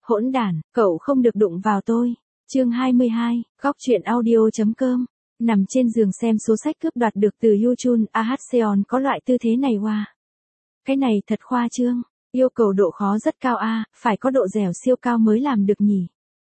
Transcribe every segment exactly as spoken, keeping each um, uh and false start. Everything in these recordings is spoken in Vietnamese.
hỗn đản, cậu không được đụng vào tôi. Chương hai mươi hai, góc truyện audio.com. Nằm trên giường xem số sách cướp đoạt được từ Yuchun Ahaseon có loại tư thế này wow. Cái này thật khoa trương, yêu cầu độ khó rất cao a, à, phải có độ dẻo siêu cao mới làm được nhỉ.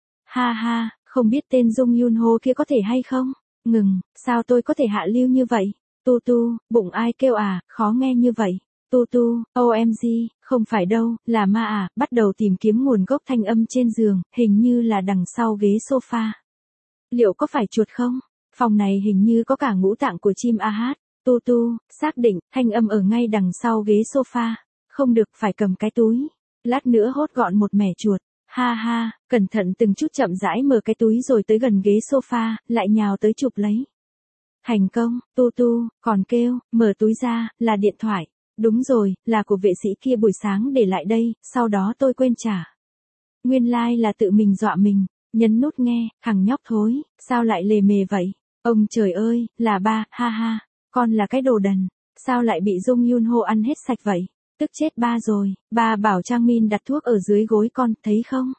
Ha ha, không biết tên Jung Yunho kia có thể hay không? Ngừng, sao tôi có thể hạ lưu như vậy? Tu tu, bụng ai kêu à, khó nghe như vậy. Tu tu, o em giê, không phải đâu, là ma à, bắt đầu tìm kiếm nguồn gốc thanh âm trên giường, hình như là đằng sau ghế sofa. Liệu có phải chuột không? Phòng này hình như có cả ngũ tạng của chim a hát. Tu tu, xác định, thanh âm ở ngay đằng sau ghế sofa. Không được, phải cầm cái túi. Lát nữa hốt gọn một mẻ chuột. Ha ha, cẩn thận từng chút chậm rãi mở cái túi rồi tới gần ghế sofa, lại nhào tới chụp lấy. Thành công, tu tu, còn kêu, mở túi ra, là điện thoại. Đúng rồi, là của vệ sĩ kia buổi sáng để lại đây, sau đó tôi quên trả. Nguyên lai like là tự mình dọa mình, nhấn nút nghe, thằng nhóc thối, sao lại lề mề vậy? Ông trời ơi, là ba, ha ha, con là cái đồ đần, sao lại bị Jung Yunho ăn hết sạch vậy? Tức chết ba rồi, ba bảo Trang Min đặt thuốc ở dưới gối con, thấy không?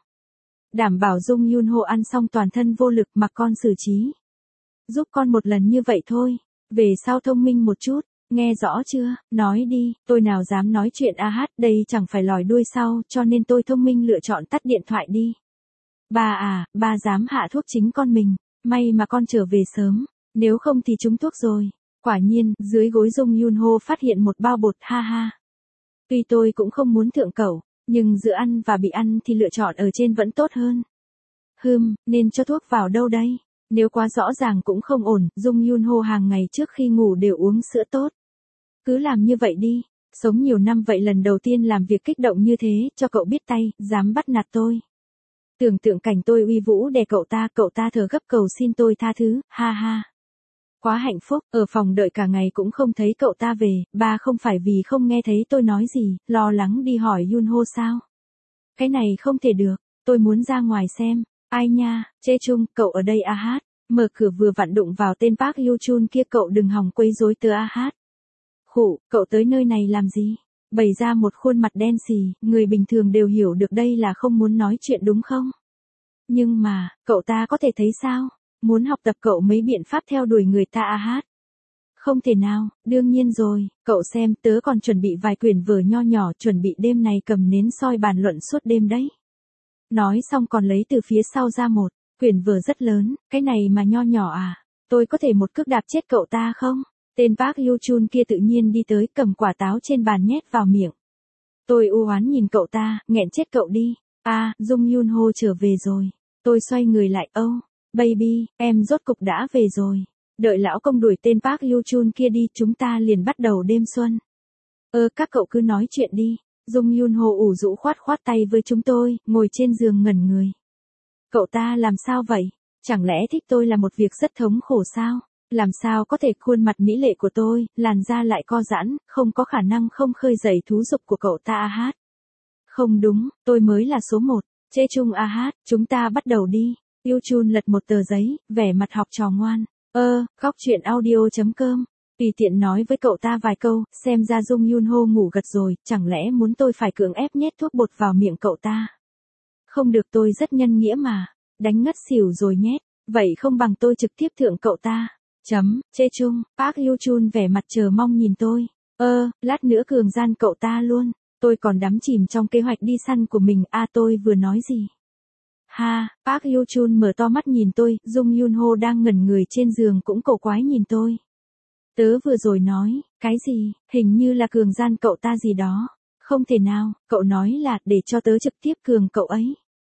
Đảm bảo Jung Yunho ăn xong toàn thân vô lực mà con xử trí. Giúp con một lần như vậy thôi, về sau thông minh một chút. Nghe rõ chưa, nói đi, tôi nào dám nói chuyện a hát, đây chẳng phải lòi đuôi sau, cho nên tôi thông minh lựa chọn tắt điện thoại đi. Ba à, ba dám hạ thuốc chính con mình, may mà con trở về sớm, nếu không thì trúng thuốc rồi. Quả nhiên, dưới gối Jung Yunho phát hiện một bao bột, ha ha. Tuy tôi cũng không muốn thượng cẩu, nhưng giữa ăn và bị ăn thì lựa chọn ở trên vẫn tốt hơn. Hừm, nên cho thuốc vào đâu đây? Nếu quá rõ ràng cũng không ổn, Jung Yunho hàng ngày trước khi ngủ đều uống sữa tốt. Cứ làm như vậy đi, sống nhiều năm vậy lần đầu tiên làm việc kích động như thế, cho cậu biết tay, dám bắt nạt tôi. Tưởng tượng cảnh tôi uy vũ đè cậu ta, cậu ta thở gấp cầu xin tôi tha thứ, ha ha. Quá hạnh phúc, ở phòng đợi cả ngày cũng không thấy cậu ta về, ba không phải vì không nghe thấy tôi nói gì, lo lắng đi hỏi Yunho sao? Cái này không thể được, tôi muốn ra ngoài xem, ai nha, Chê Chung, cậu ở đây a hát, mở cửa vừa vặn đụng vào tên Park Yuchun kia, cậu đừng hòng quấy rối tớ a hát. Khụ, cậu tới nơi này làm gì? Bày ra một khuôn mặt đen xì, người bình thường đều hiểu được đây là không muốn nói chuyện đúng không? Nhưng mà, cậu ta có thể thấy sao? Muốn học tập cậu mấy biện pháp theo đuổi người ta a hát. Không thể nào, đương nhiên rồi, cậu xem tớ còn chuẩn bị vài quyển vở nho nhỏ, chuẩn bị đêm này cầm nến soi bàn luận suốt đêm đấy. Nói xong còn lấy từ phía sau ra một quyển vở rất lớn, cái này mà nho nhỏ à? Tôi có thể một cước đạp chết cậu ta không? Tên Park Yuchun kia tự nhiên đi tới, cầm quả táo trên bàn nhét vào miệng. Tôi u oán nhìn cậu ta, nghẹn chết cậu đi. A, à, Jung Yunho trở về rồi. Tôi xoay người lại, ô, oh, baby, em rốt cục đã về rồi. Đợi lão công đuổi tên Park Yuchun kia đi, chúng ta liền bắt đầu đêm xuân. Ơ, các cậu cứ nói chuyện đi. Jung Yunho ủ rũ khoát khoát tay với chúng tôi, ngồi trên giường ngẩn người. Cậu ta làm sao vậy? Chẳng lẽ thích tôi là một việc rất thống khổ sao? Làm sao có thể khuôn mặt mỹ lệ của tôi, làn da lại co giãn, không có khả năng không khơi dậy thú dục của cậu ta a hát. Không đúng, tôi mới là số một. Chê Chung a hát, chúng ta bắt đầu đi. Yuchun lật một tờ giấy, vẻ mặt học trò ngoan. Ơ, góc truyện audio.com. Tùy tiện nói với cậu ta vài câu, xem ra Jung Yunho ngủ gật rồi, chẳng lẽ muốn tôi phải cưỡng ép nhét thuốc bột vào miệng cậu ta? Không được, tôi rất nhân nghĩa mà. Đánh ngất xỉu rồi nhét, vậy không bằng tôi trực tiếp thượng cậu ta. Chấm, Chê Chung, Park Yuchun vẻ mặt chờ mong nhìn tôi. Ơ, lát nữa cường gian cậu ta luôn. Tôi còn đắm chìm trong kế hoạch đi săn của mình, a à, tôi vừa nói gì? Ha, Park Yuchun mở to mắt nhìn tôi, Jung Yunho đang ngẩn người trên giường cũng cổ quái nhìn tôi. Tớ vừa rồi nói, cái gì, hình như là cường gian cậu ta gì đó. Không thể nào, cậu nói là để cho tớ trực tiếp cường cậu ấy.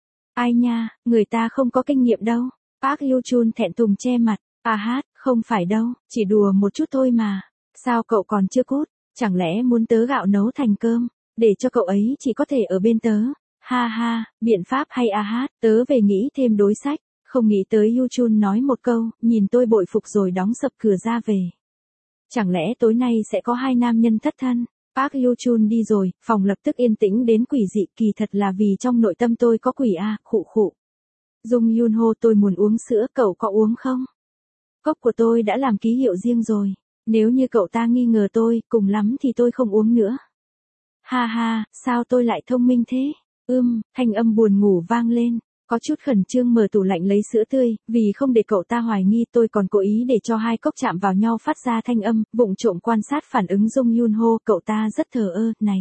Ai nha, người ta không có kinh nghiệm đâu. Park Yuchun thẹn thùng che mặt. À hát, không phải đâu, chỉ đùa một chút thôi mà. Sao cậu còn chưa cút? Chẳng lẽ muốn tớ gạo nấu thành cơm, để cho cậu ấy chỉ có thể ở bên tớ? Ha ha, biện pháp hay a hát, tớ về nghĩ thêm đối sách. Không nghĩ tới Yuchun nói một câu, nhìn tôi bội phục rồi đóng sập cửa ra về. Chẳng lẽ tối nay sẽ có hai nam nhân thất thân? Park Yuchun đi rồi, phòng lập tức yên tĩnh đến quỷ dị, kỳ thật là vì trong nội tâm tôi có quỷ a, khụ khụ. Jung Yunho, tôi muốn uống sữa, cậu có uống không? Cốc của tôi đã làm ký hiệu riêng rồi. Nếu như cậu ta nghi ngờ tôi, cùng lắm thì tôi không uống nữa. Ha ha, sao tôi lại thông minh thế? Ưm, thanh âm buồn ngủ vang lên, có chút khẩn trương mở tủ lạnh lấy sữa tươi, vì không để cậu ta hoài nghi tôi còn cố ý để cho hai cốc chạm vào nhau phát ra thanh âm, vụng trộm quan sát phản ứng Jung Yun Ho, cậu ta rất thờ ơ, này.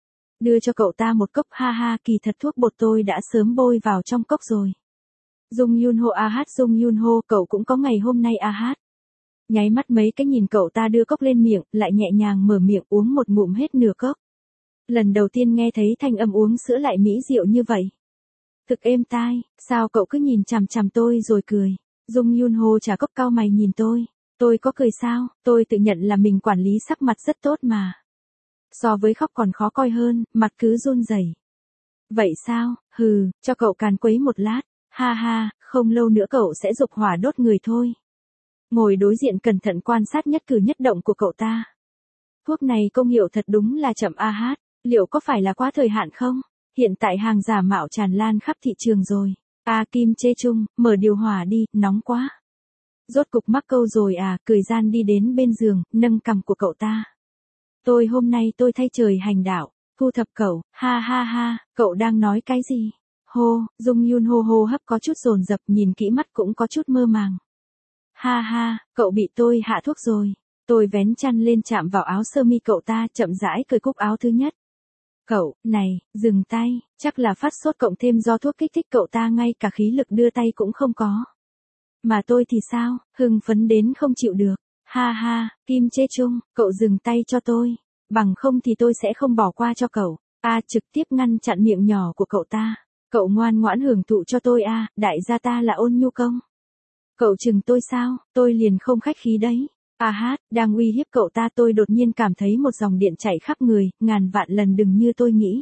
Đưa cho cậu ta một cốc, ha ha, kỳ thật thuốc bột tôi đã sớm bôi vào trong cốc rồi. Jung Yun Ho a hát Jung Yun Ho, cậu cũng có ngày hôm nay a hát. Nháy mắt mấy cái nhìn cậu ta đưa cốc lên miệng, lại nhẹ nhàng mở miệng uống một ngụm hết nửa cốc. Lần đầu tiên nghe thấy thanh âm uống sữa lại mỹ diệu như vậy. Thực êm tai, sao cậu cứ nhìn chằm chằm tôi rồi cười. Jung Yun Ho trả cốc cao mày nhìn tôi. Tôi có cười sao, tôi tự nhận là mình quản lý sắc mặt rất tốt mà. So với khóc còn khó coi hơn, mặt cứ run rẩy. Vậy sao, hừ, cho cậu càn quấy một lát. Ha ha, không lâu nữa cậu sẽ dục hỏa đốt người thôi. Ngồi đối diện cẩn thận quan sát nhất cử nhất động của cậu ta. Thuốc này công hiệu thật đúng là chậm a hát, liệu có phải là quá thời hạn không? Hiện tại hàng giả mạo tràn lan khắp thị trường rồi. A Kim Chê Chung, mở điều hòa đi, nóng quá. Rốt cục mắc câu rồi à, cười gian đi đến bên giường, nâng cằm của cậu ta. Tôi hôm nay tôi thay trời hành đạo, thu thập cậu, ha ha ha, cậu đang nói cái gì? Hô, Jung Yun Ho hô hấp có chút dồn dập, nhìn kỹ mắt cũng có chút mơ màng. Ha ha, cậu bị tôi hạ thuốc rồi. Tôi vén chăn lên chạm vào áo sơ mi cậu ta, chậm rãi cởi cúc áo thứ nhất. Cậu, này, dừng tay, chắc là phát sốt cộng thêm do thuốc kích thích cậu ta ngay cả khí lực đưa tay cũng không có. Mà tôi thì sao, hưng phấn đến không chịu được. Ha ha, Kim Chê Chung, cậu dừng tay cho tôi. Bằng không thì tôi sẽ không bỏ qua cho cậu. A trực tiếp ngăn chặn miệng nhỏ của cậu ta. Cậu ngoan ngoãn hưởng thụ cho tôi a, đại gia ta là Ôn Nhu Công. Cậu chừng tôi sao, tôi liền không khách khí đấy. A hát, đang uy hiếp cậu ta tôi đột nhiên cảm thấy một dòng điện chảy khắp người, ngàn vạn lần đừng như tôi nghĩ.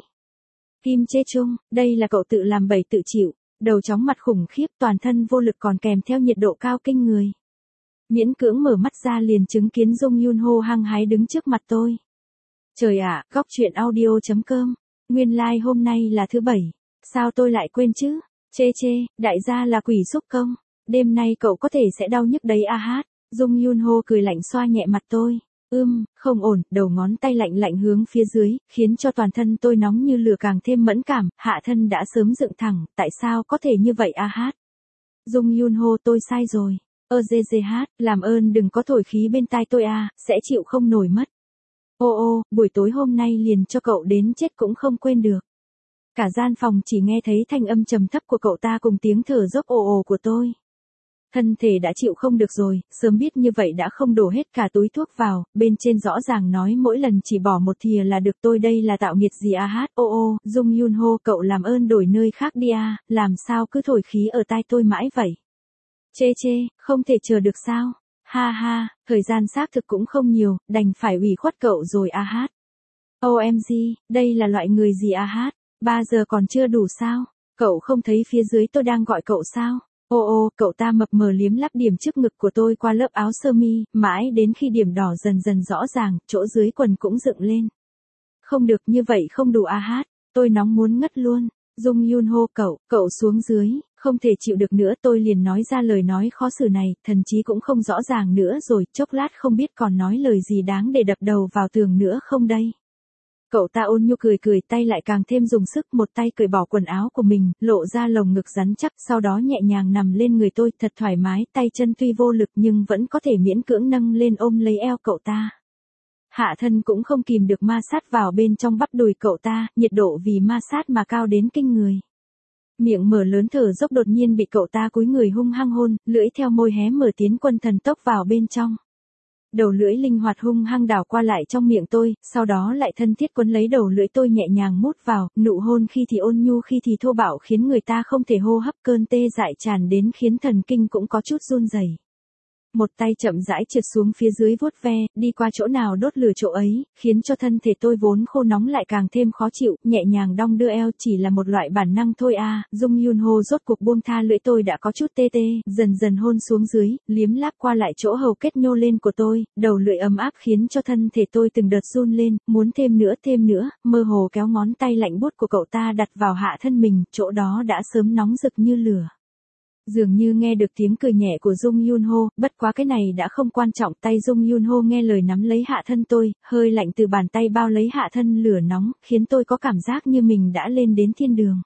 Kim Chê Chung, đây là cậu tự làm bậy tự chịu, đầu chóng mặt khủng khiếp toàn thân vô lực còn kèm theo nhiệt độ cao kinh người. Miễn cưỡng mở mắt ra liền chứng kiến Jung Yun Ho hăng hái đứng trước mặt tôi. Trời ạ, à, góc truyện audio.com, nguyên lai like hôm nay là thứ bảy, sao tôi lại quên chứ, chê chê, đại gia là quỷ xúc công, đêm nay cậu có thể sẽ đau nhức đấy a hát, Jung Yun Ho cười lạnh xoa nhẹ mặt tôi, ưm, không ổn, đầu ngón tay lạnh lạnh hướng phía dưới, khiến cho toàn thân tôi nóng như lửa càng thêm mẫn cảm, hạ thân đã sớm dựng thẳng, tại sao có thể như vậy a hát. Jung Yun Ho tôi sai rồi. Ơ dê dê hát, làm ơn đừng có thổi khí bên tai tôi à, sẽ chịu không nổi mất. Ô ô, buổi tối hôm nay liền cho cậu đến chết cũng không quên được. Cả gian phòng chỉ nghe thấy thanh âm trầm thấp của cậu ta cùng tiếng thở dốc ồ ồ của tôi. Thân thể đã chịu không được rồi, sớm biết như vậy đã không đổ hết cả túi thuốc vào, bên trên rõ ràng nói mỗi lần chỉ bỏ một thìa là được, tôi đây là tạo nghiệt gì à hát. Ô ô, Jung Yun Ho cậu làm ơn đổi nơi khác đi à, làm sao cứ thổi khí ở tai tôi mãi vậy. Chê chê, không thể chờ được sao? Ha ha, thời gian xác thực cũng không nhiều, đành phải ủy khuất cậu rồi a hát. ô em giê, đây là loại người gì a hát? ba giờ còn chưa đủ sao? Cậu không thấy phía dưới tôi đang gọi cậu sao? Ô ô, cậu ta mập mờ liếm lắp điểm trước ngực của tôi qua lớp áo sơ mi, mãi đến khi điểm đỏ dần dần rõ ràng, chỗ dưới quần cũng dựng lên. Không được như vậy không đủ a hát, tôi nóng muốn ngất luôn. Jung Yun Ho cậu, cậu xuống dưới, không thể chịu được nữa tôi liền nói ra lời nói khó xử này, thần chí cũng không rõ ràng nữa rồi, chốc lát không biết còn nói lời gì đáng để đập đầu vào tường nữa không đây. Cậu ta ôn nhu cười cười tay lại càng thêm dùng sức, một tay cởi bỏ quần áo của mình, lộ ra lồng ngực rắn chắc, sau đó nhẹ nhàng nằm lên người tôi, thật thoải mái, tay chân tuy vô lực nhưng vẫn có thể miễn cưỡng nâng lên ôm lấy eo cậu ta. Hạ thân cũng không kìm được ma sát vào bên trong bắp đùi cậu ta, nhiệt độ vì ma sát mà cao đến kinh người. Miệng mở lớn thở dốc đột nhiên bị cậu ta cúi người hung hăng hôn, lưỡi theo môi hé mở tiến quân thần tốc vào bên trong. Đầu lưỡi linh hoạt hung hăng đảo qua lại trong miệng tôi, sau đó lại thân thiết quấn lấy đầu lưỡi tôi nhẹ nhàng mút vào, nụ hôn khi thì ôn nhu khi thì thô bạo khiến người ta không thể hô hấp, cơn tê dại tràn đến khiến thần kinh cũng có chút run rẩy. Một tay chậm rãi trượt xuống phía dưới vuốt ve, đi qua chỗ nào đốt lửa chỗ ấy, khiến cho thân thể tôi vốn khô nóng lại càng thêm khó chịu, nhẹ nhàng đong đưa eo chỉ là một loại bản năng thôi à, Jung Yun Ho rốt cuộc buông tha lưỡi tôi đã có chút tê tê, dần dần hôn xuống dưới, liếm láp qua lại chỗ hầu kết nhô lên của tôi, đầu lưỡi ấm áp khiến cho thân thể tôi từng đợt run lên, muốn thêm nữa thêm nữa, mơ hồ kéo ngón tay lạnh buốt của cậu ta đặt vào hạ thân mình, chỗ đó đã sớm nóng rực như lửa. Dường như nghe được tiếng cười nhẹ của Jung Yun Ho, bất quá cái này đã không quan trọng, tay Jung Yun Ho nghe lời nắm lấy hạ thân tôi, hơi lạnh từ bàn tay bao lấy hạ thân lửa nóng, khiến tôi có cảm giác như mình đã lên đến thiên đường.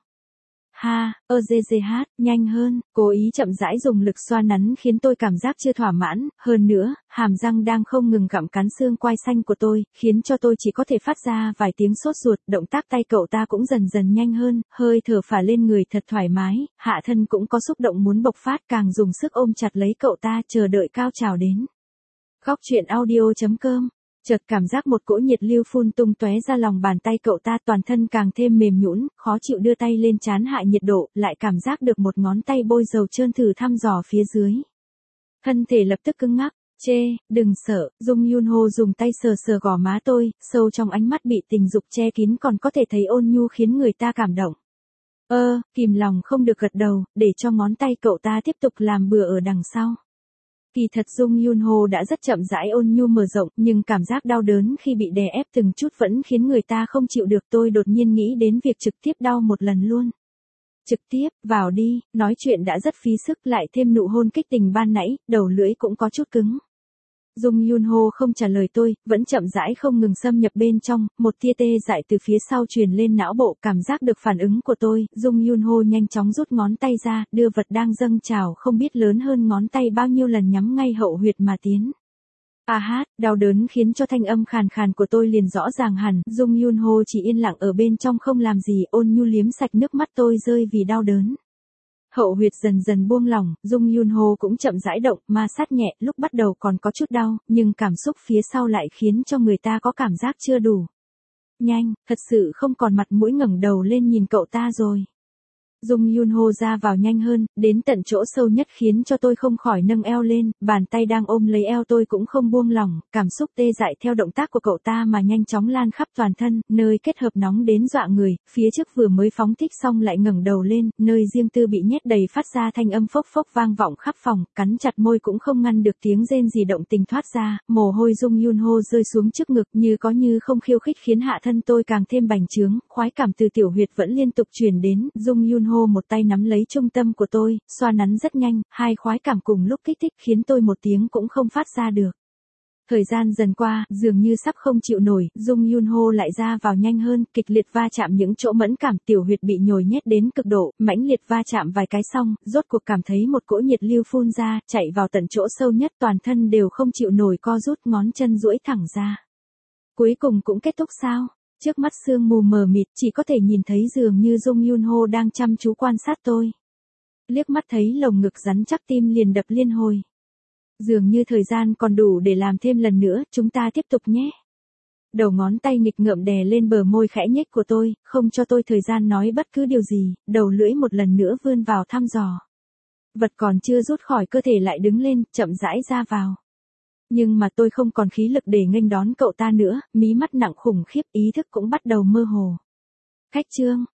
Ha, ơ dê dê hát, nhanh hơn, cố ý chậm rãi dùng lực xoa nắn khiến tôi cảm giác chưa thỏa mãn, hơn nữa, hàm răng đang không ngừng gặm cắn xương quai xanh của tôi, khiến cho tôi chỉ có thể phát ra vài tiếng sốt ruột, động tác tay cậu ta cũng dần dần nhanh hơn, hơi thở phả lên người thật thoải mái, hạ thân cũng có xúc động muốn bộc phát, càng dùng sức ôm chặt lấy cậu ta chờ đợi cao trào đến. Góc truyện audio chấm com. Chợt cảm giác một cỗ nhiệt lưu phun tung tóe ra lòng bàn tay cậu ta, toàn thân càng thêm mềm nhũn, khó chịu đưa tay lên trán hạ nhiệt độ, lại cảm giác được một ngón tay bôi dầu trơn thử thăm dò phía dưới. Thân thể lập tức cứng ngắc, chê, đừng sợ, Jung Yun Ho dùng tay sờ sờ gò má tôi, sâu trong ánh mắt bị tình dục che kín còn có thể thấy ôn nhu khiến người ta cảm động. Ơ, kìm lòng không được gật đầu, để cho ngón tay cậu ta tiếp tục làm bừa ở đằng sau. Kỳ thật Jung Yun Ho đã rất chậm rãi ôn nhu mở rộng, nhưng cảm giác đau đớn khi bị đè ép từng chút vẫn khiến người ta không chịu được. Tôi đột nhiên nghĩ đến việc trực tiếp đau một lần luôn. Trực tiếp, vào đi, nói chuyện đã rất phí sức, lại thêm nụ hôn kích tình ban nãy, đầu lưỡi cũng có chút cứng. Jung Yun Ho không trả lời tôi, vẫn chậm rãi không ngừng xâm nhập bên trong, một tia tê dại từ phía sau truyền lên não bộ, cảm giác được phản ứng của tôi, Jung Yun Ho nhanh chóng rút ngón tay ra, đưa vật đang dâng trào không biết lớn hơn ngón tay bao nhiêu lần nhắm ngay hậu huyệt mà tiến. À hát, đau đớn khiến cho thanh âm khàn khàn của tôi liền rõ ràng hẳn, Jung Yun Ho chỉ yên lặng ở bên trong không làm gì, ôn nhu liếm sạch nước mắt tôi rơi vì đau đớn. Hậu huyệt dần dần buông lỏng, Jung Yun Ho cũng chậm rãi động, ma sát nhẹ, lúc bắt đầu còn có chút đau, nhưng cảm xúc phía sau lại khiến cho người ta có cảm giác chưa đủ. Nhanh, thật sự không còn mặt mũi ngẩng đầu lên nhìn cậu ta rồi. Jung Yun Ho ra vào nhanh hơn, đến tận chỗ sâu nhất khiến cho tôi không khỏi nâng eo lên, bàn tay đang ôm lấy eo tôi cũng không buông lỏng, cảm xúc tê dại theo động tác của cậu ta mà nhanh chóng lan khắp toàn thân, nơi kết hợp nóng đến dọa người, phía trước vừa mới phóng thích xong lại ngẩng đầu lên, nơi riêng tư bị nhét đầy phát ra thanh âm phốc phốc vang vọng khắp phòng, cắn chặt môi cũng không ngăn được tiếng rên gì động tình thoát ra, mồ hôi Jung Yun Ho rơi xuống trước ngực như có như không khiêu khích khiến hạ thân tôi càng thêm bành trướng, khoái cảm từ tiểu huyệt vẫn liên tục truyền đến, Jung Yun Ho một tay nắm lấy trung tâm của tôi, xoa nắn rất nhanh, hai khoái cảm cùng lúc kích thích khiến tôi một tiếng cũng không phát ra được. Thời gian dần qua, dường như sắp không chịu nổi, Jung Yun Ho lại ra vào nhanh hơn, kịch liệt va chạm những chỗ mẫn cảm, tiểu huyệt bị nhồi nhét đến cực độ, mãnh liệt va chạm vài cái xong, rốt cuộc cảm thấy một cỗ nhiệt lưu phun ra, chạy vào tận chỗ sâu nhất, toàn thân đều không chịu nổi co rút, ngón chân duỗi thẳng ra. Cuối cùng cũng kết thúc sao? Trước mắt sương mù mờ mịt, chỉ có thể nhìn thấy dường như Jung Yun Ho đang chăm chú quan sát tôi. Liếc mắt thấy lồng ngực rắn chắc tim liền đập liên hồi. Dường như thời gian còn đủ để làm thêm lần nữa, chúng ta tiếp tục nhé. Đầu ngón tay nghịch ngợm đè lên bờ môi khẽ nhếch của tôi, không cho tôi thời gian nói bất cứ điều gì, đầu lưỡi một lần nữa vươn vào thăm dò. Vật còn chưa rút khỏi cơ thể lại đứng lên, chậm rãi ra vào. Nhưng mà tôi không còn khí lực để nghênh đón cậu ta nữa, mí mắt nặng khủng khiếp, ý thức cũng bắt đầu mơ hồ. Khách trương,